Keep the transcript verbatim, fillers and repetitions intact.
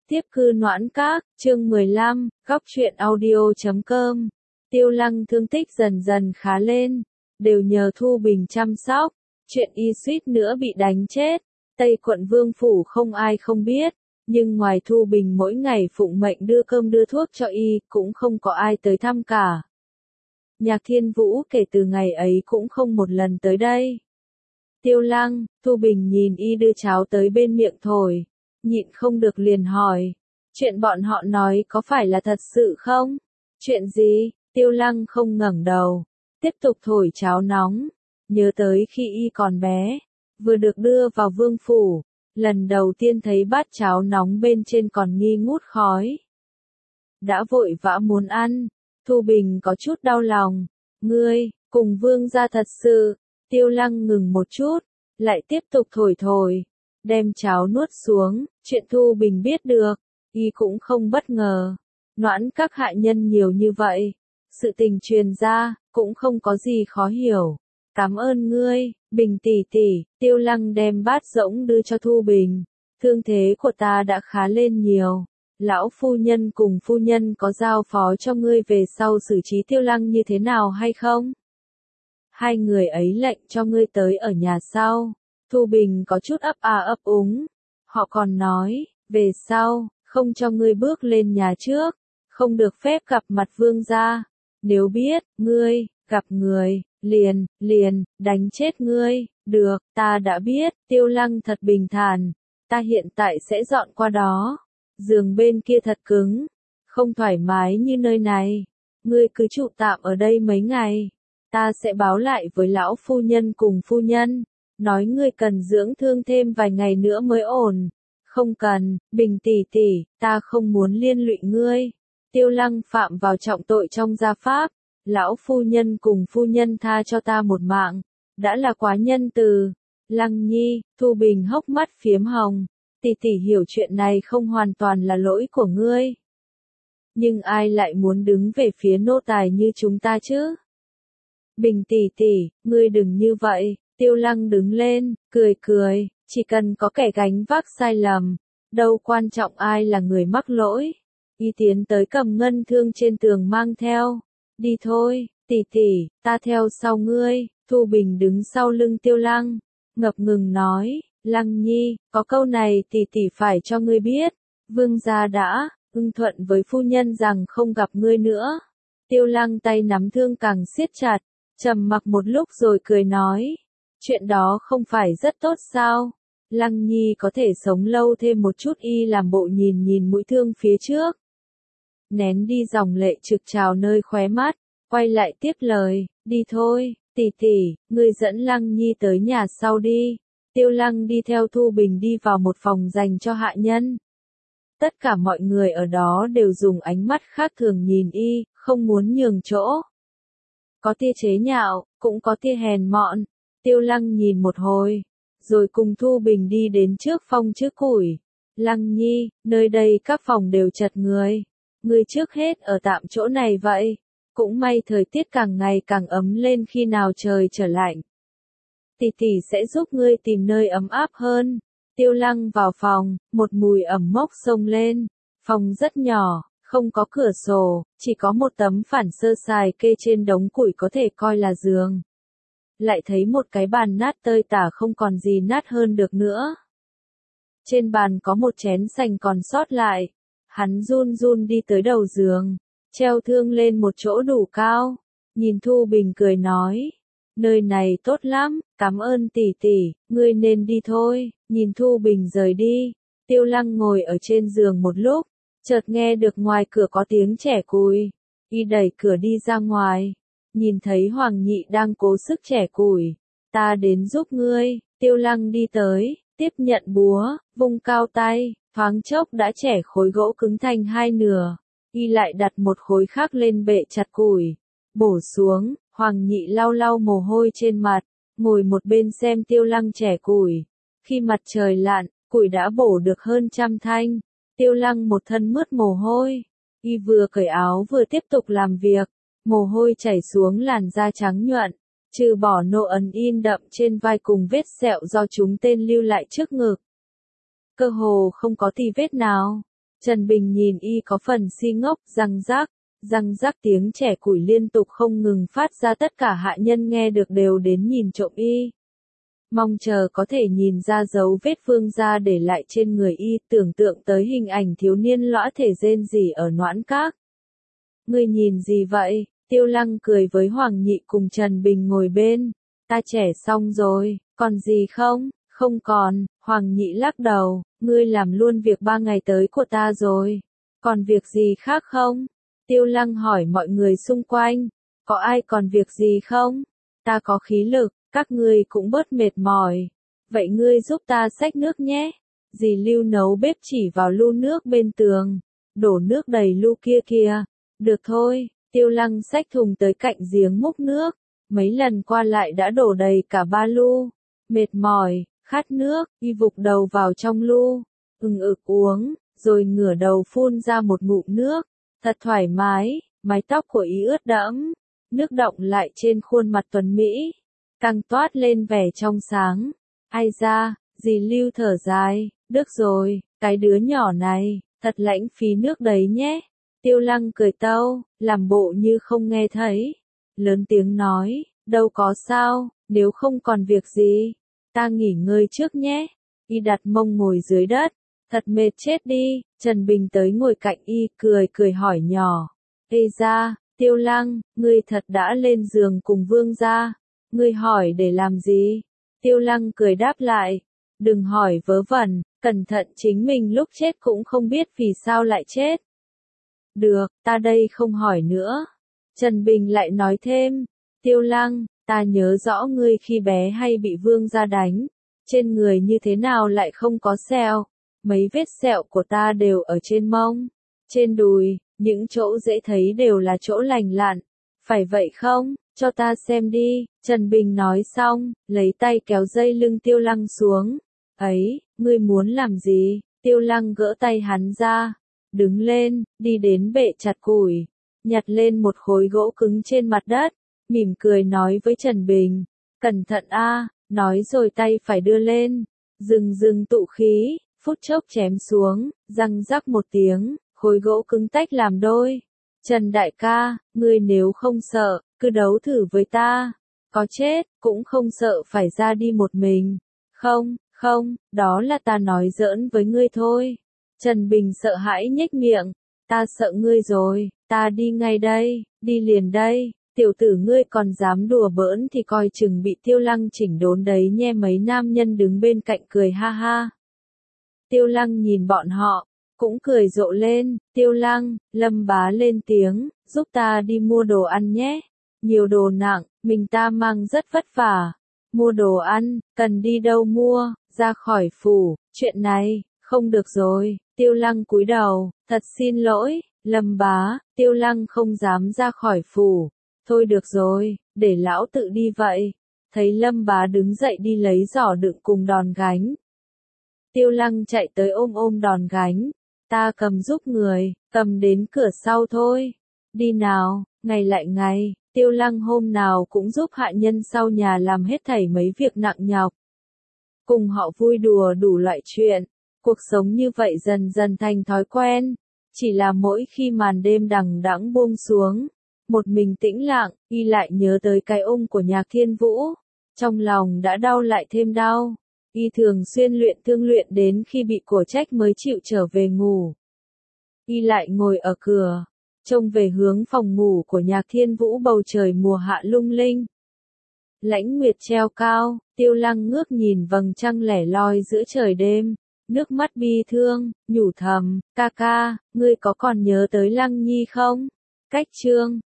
Tiếp cư Noãn Các, chương mười lăm, góc truyện audio chấm com. Tiêu Lăng thương tích dần dần khá lên, đều nhờ Thu Bình chăm sóc, chuyện y suýt nữa bị đánh chết. Tây quận Vương Phủ không ai không biết, nhưng ngoài Thu Bình mỗi ngày phụng mệnh đưa cơm đưa thuốc cho y, cũng không có ai tới thăm cả. Nhạc Thiên Vũ kể từ ngày ấy cũng không một lần tới đây. Tiêu Lăng, Thu Bình nhìn y đưa cháo tới bên miệng thổi, nhịn không được liền hỏi, chuyện bọn họ nói có phải là thật sự không? Chuyện gì? Tiêu Lăng không ngẩng đầu, tiếp tục thổi cháo nóng, nhớ tới khi y còn bé, vừa được đưa vào Vương Phủ, lần đầu tiên thấy bát cháo nóng bên trên còn nghi ngút khói. Đã vội vã muốn ăn, Thu Bình có chút đau lòng, ngươi, cùng Vương gia thật sự. Tiêu Lăng ngừng một chút, lại tiếp tục thổi thổi, đem cháo nuốt xuống, chuyện Thu Bình biết được, y cũng không bất ngờ. Noãn Các hạ nhân nhiều như vậy, sự tình truyền ra, cũng không có gì khó hiểu. Cảm ơn ngươi, Bình tỷ tỷ. Tiêu Lăng đem bát rỗng đưa cho Thu Bình, thương thế của ta đã khá lên nhiều. Lão phu nhân cùng phu nhân có giao phó cho ngươi về sau xử trí Tiêu Lăng như thế nào hay không? Hai người ấy lệnh cho ngươi tới ở nhà sau. Thu Bình có chút ấp a ấp úng. Họ còn nói, về sau, không cho ngươi bước lên nhà trước, không được phép gặp mặt vương gia. Nếu biết, ngươi, gặp người, liền, liền, đánh chết ngươi. Được, ta đã biết. Tiêu Lăng thật bình thản. Ta hiện tại sẽ dọn qua đó. Giường bên kia thật cứng, không thoải mái như nơi này. Ngươi cứ trụ tạm ở đây mấy ngày. Ta sẽ báo lại với lão phu nhân cùng phu nhân, nói ngươi cần dưỡng thương thêm vài ngày nữa mới ổn. Không cần, Bình tỷ tỷ, ta không muốn liên lụy ngươi. Tiêu Lăng phạm vào trọng tội trong gia pháp, lão phu nhân cùng phu nhân tha cho ta một mạng, đã là quá nhân từ. Lăng Nhi, Thu Bình hốc mắt phiếm hồng, tỷ tỷ hiểu chuyện này không hoàn toàn là lỗi của ngươi. Nhưng ai lại muốn đứng về phía nô tài như chúng ta chứ? Bình tỷ tỷ, ngươi đừng như vậy. Tiêu Lăng đứng lên, cười cười, chỉ cần có kẻ gánh vác sai lầm, đâu quan trọng ai là người mắc lỗi. Y tiến tới cầm ngân thương trên tường mang theo. Đi thôi, tỷ tỷ, ta theo sau ngươi. Thu Bình đứng sau lưng Tiêu Lăng, ngập ngừng nói, Lăng Nhi, có câu này tỷ tỷ phải cho ngươi biết. Vương gia đã ưng thuận với phu nhân rằng không gặp ngươi nữa. Tiêu Lăng tay nắm thương càng siết chặt, trầm mặc một lúc rồi cười nói, chuyện đó không phải rất tốt sao? Lăng Nhi có thể sống lâu thêm một chút. Y làm bộ nhìn nhìn mũi thương phía trước, nén đi dòng lệ trực trào nơi khóe mắt, quay lại tiếp lời, đi thôi, tỷ tỷ, ngươi dẫn Lăng Nhi tới nhà sau đi. Tiêu Lăng đi theo Thu Bình đi vào một phòng dành cho hạ nhân. Tất cả mọi người ở đó đều dùng ánh mắt khác thường nhìn y, không muốn nhường chỗ. Có tia chế nhạo, cũng có tia hèn mọn. Tiêu Lăng nhìn một hồi, rồi cùng Thu Bình đi đến trước phòng chứa củi. Lăng Nhi, nơi đây các phòng đều chật người. Ngươi trước hết ở tạm chỗ này vậy. Cũng may thời tiết càng ngày càng ấm lên, khi nào trời trở lạnh, tỷ tỷ sẽ giúp ngươi tìm nơi ấm áp hơn. Tiêu Lăng vào phòng, một mùi ẩm mốc xông lên. Phòng rất nhỏ, không có cửa sổ, chỉ có một tấm phản sơ sài kê trên đống củi có thể coi là giường. Lại thấy một cái bàn nát tơi tả, không còn gì nát hơn được nữa. Trên bàn có một chén sành còn sót lại. Hắn run run đi tới đầu giường, treo thương lên một chỗ đủ cao. Nhìn Thu Bình cười nói, nơi này tốt lắm, cảm ơn tỷ tỷ, ngươi nên đi thôi. Nhìn Thu Bình rời đi, Tiêu Lăng ngồi ở trên giường một lúc, chợt nghe được ngoài cửa có tiếng trẻ cùi. Y đẩy cửa đi ra ngoài, nhìn thấy Hoàng Nhị đang cố sức chẻ củi. Ta đến giúp ngươi. Tiêu Lăng đi tới, tiếp nhận búa, vung cao tay, thoáng chốc đã chẻ khối gỗ cứng thành hai nửa. Y lại đặt một khối khác lên bệ chặt củi, bổ xuống. Hoàng Nhị lau lau mồ hôi trên mặt, ngồi một bên xem Tiêu Lăng chẻ củi. Khi mặt trời lặn, củi đã bổ được hơn trăm thanh. Tiêu Lăng một thân mướt mồ hôi. Y vừa cởi áo vừa tiếp tục làm việc, mồ hôi chảy xuống làn da trắng nhuận, trừ bỏ nô ấn in đậm trên vai cùng vết sẹo do chúng tên lưu lại trước ngực, cơ hồ không có tì vết nào. Trần Bình nhìn y có phần si ngốc, răng rắc, răng rắc tiếng chẻ củi liên tục không ngừng phát ra, tất cả hạ nhân nghe được đều đến nhìn trộm y. Mong chờ có thể nhìn ra dấu vết Vương gia để lại trên người y, tưởng tượng tới hình ảnh thiếu niên lõa thể rên rỉ ở Noãn Các. Ngươi nhìn gì vậy? Tiêu Lăng cười với Hoàng Nhị cùng Trần Bình ngồi bên. Ta chẻ xong rồi, còn gì không? Không còn. Hoàng Nhị lắc đầu, ngươi làm luôn việc ba ngày tới của ta rồi. Còn việc gì khác không? Tiêu Lăng hỏi mọi người xung quanh. Có ai còn việc gì không? Ta có khí lực, các ngươi cũng bớt mệt mỏi. Vậy ngươi giúp ta xách nước nhé. Dì Lưu nấu bếp chỉ vào lu nước bên tường. Đổ nước đầy lu kia kìa. Được thôi. Tiêu Lăng xách thùng tới cạnh giếng múc nước. Mấy lần qua lại đã đổ đầy cả ba lu. Mệt mỏi, khát nước, y vụt đầu vào trong lu. Ừng ực uống, rồi ngửa đầu phun ra một ngụm nước. Thật thoải mái, mái tóc của y ướt đẫm. Nước đọng lại trên khuôn mặt tuấn Mỹ. Càng toát lên vẻ trong sáng. Ai ra, dì Lưu thở dài, được rồi, cái đứa nhỏ này, thật lãng phí nước đấy nhé. Tiêu Lăng cười tâu, làm bộ như không nghe thấy. Lớn tiếng nói, đâu có sao, nếu không còn việc gì, ta nghỉ ngơi trước nhé. Y đặt mông ngồi dưới đất, thật mệt chết đi. Trần Bình tới ngồi cạnh y, cười cười hỏi nhỏ. Ê ra, Tiêu Lăng, ngươi thật đã lên giường cùng Vương gia. Ngươi hỏi để làm gì? Tiêu Lăng cười đáp lại. Đừng hỏi vớ vẩn, cẩn thận chính mình lúc chết cũng không biết vì sao lại chết. Được, ta đây không hỏi nữa. Trần Bình lại nói thêm. Tiêu Lăng, ta nhớ rõ ngươi khi bé hay bị Vương gia đánh. Trên người như thế nào lại không có sẹo? Mấy vết sẹo của ta đều ở trên mông, trên đùi, những chỗ dễ thấy đều là chỗ lành lặn. Phải vậy không? Cho ta xem đi. Trần Bình nói xong, lấy tay kéo dây lưng Tiêu Lăng xuống. Ấy, ngươi muốn làm gì? Tiêu Lăng gỡ tay hắn ra. Đứng lên, đi đến bệ chặt củi. Nhặt lên một khối gỗ cứng trên mặt đất. Mỉm cười nói với Trần Bình. Cẩn thận a, nói rồi tay phải đưa lên. Dừng dừng tụ khí, phút chốc chém xuống, răng rắc một tiếng, khối gỗ cứng tách làm đôi. Trần đại ca, ngươi nếu không sợ, cứ đấu thử với ta. Có chết, cũng không sợ phải ra đi một mình. Không, không, đó là ta nói giỡn với ngươi thôi. Trần Bình sợ hãi nhếch miệng. Ta sợ ngươi rồi, ta đi ngay đây, đi liền đây. Tiểu tử ngươi còn dám đùa bỡn thì coi chừng bị Tiêu Lăng chỉnh đốn đấy nhe. Mấy nam nhân đứng bên cạnh cười ha ha. Tiêu Lăng nhìn bọn họ, cũng cười rộ lên. Tiêu Lăng, Lâm Bá lên tiếng, giúp ta đi mua đồ ăn nhé. Nhiều đồ nặng, mình ta mang rất vất vả. Mua đồ ăn, cần đi đâu mua, ra khỏi phủ, chuyện này, không được rồi. Tiêu Lăng cúi đầu, thật xin lỗi, Lâm Bá. Tiêu Lăng không dám ra khỏi phủ. Thôi được rồi, để lão tự đi vậy. Thấy Lâm Bá đứng dậy đi lấy giỏ đựng cùng đòn gánh. Tiêu Lăng chạy tới ôm ôm đòn gánh. Ta cầm giúp người, cầm đến cửa sau thôi. Đi nào, ngày lại ngày. Tiêu Lăng hôm nào cũng giúp hạ nhân sau nhà làm hết thảy mấy việc nặng nhọc. Cùng họ vui đùa đủ loại chuyện. Cuộc sống như vậy dần dần thành thói quen. Chỉ là mỗi khi màn đêm đằng đẵng buông xuống, một mình tĩnh lặng, y lại nhớ tới cái ôm của Nhạc Thiên Vũ. Trong lòng đã đau lại thêm đau. Y thường xuyên luyện thương luyện đến khi bị cổ trách mới chịu trở về ngủ. Y lại ngồi ở cửa, trông về hướng phòng ngủ của Nhạc Thiên Vũ. Bầu trời mùa hạ lung linh. Lãnh nguyệt treo cao, Tiêu Lăng ngước nhìn vầng trăng lẻ loi giữa trời đêm. Nước mắt bi thương, nhủ thầm, ca ca, ngươi có còn nhớ tới Lăng Nhi không? Cách chương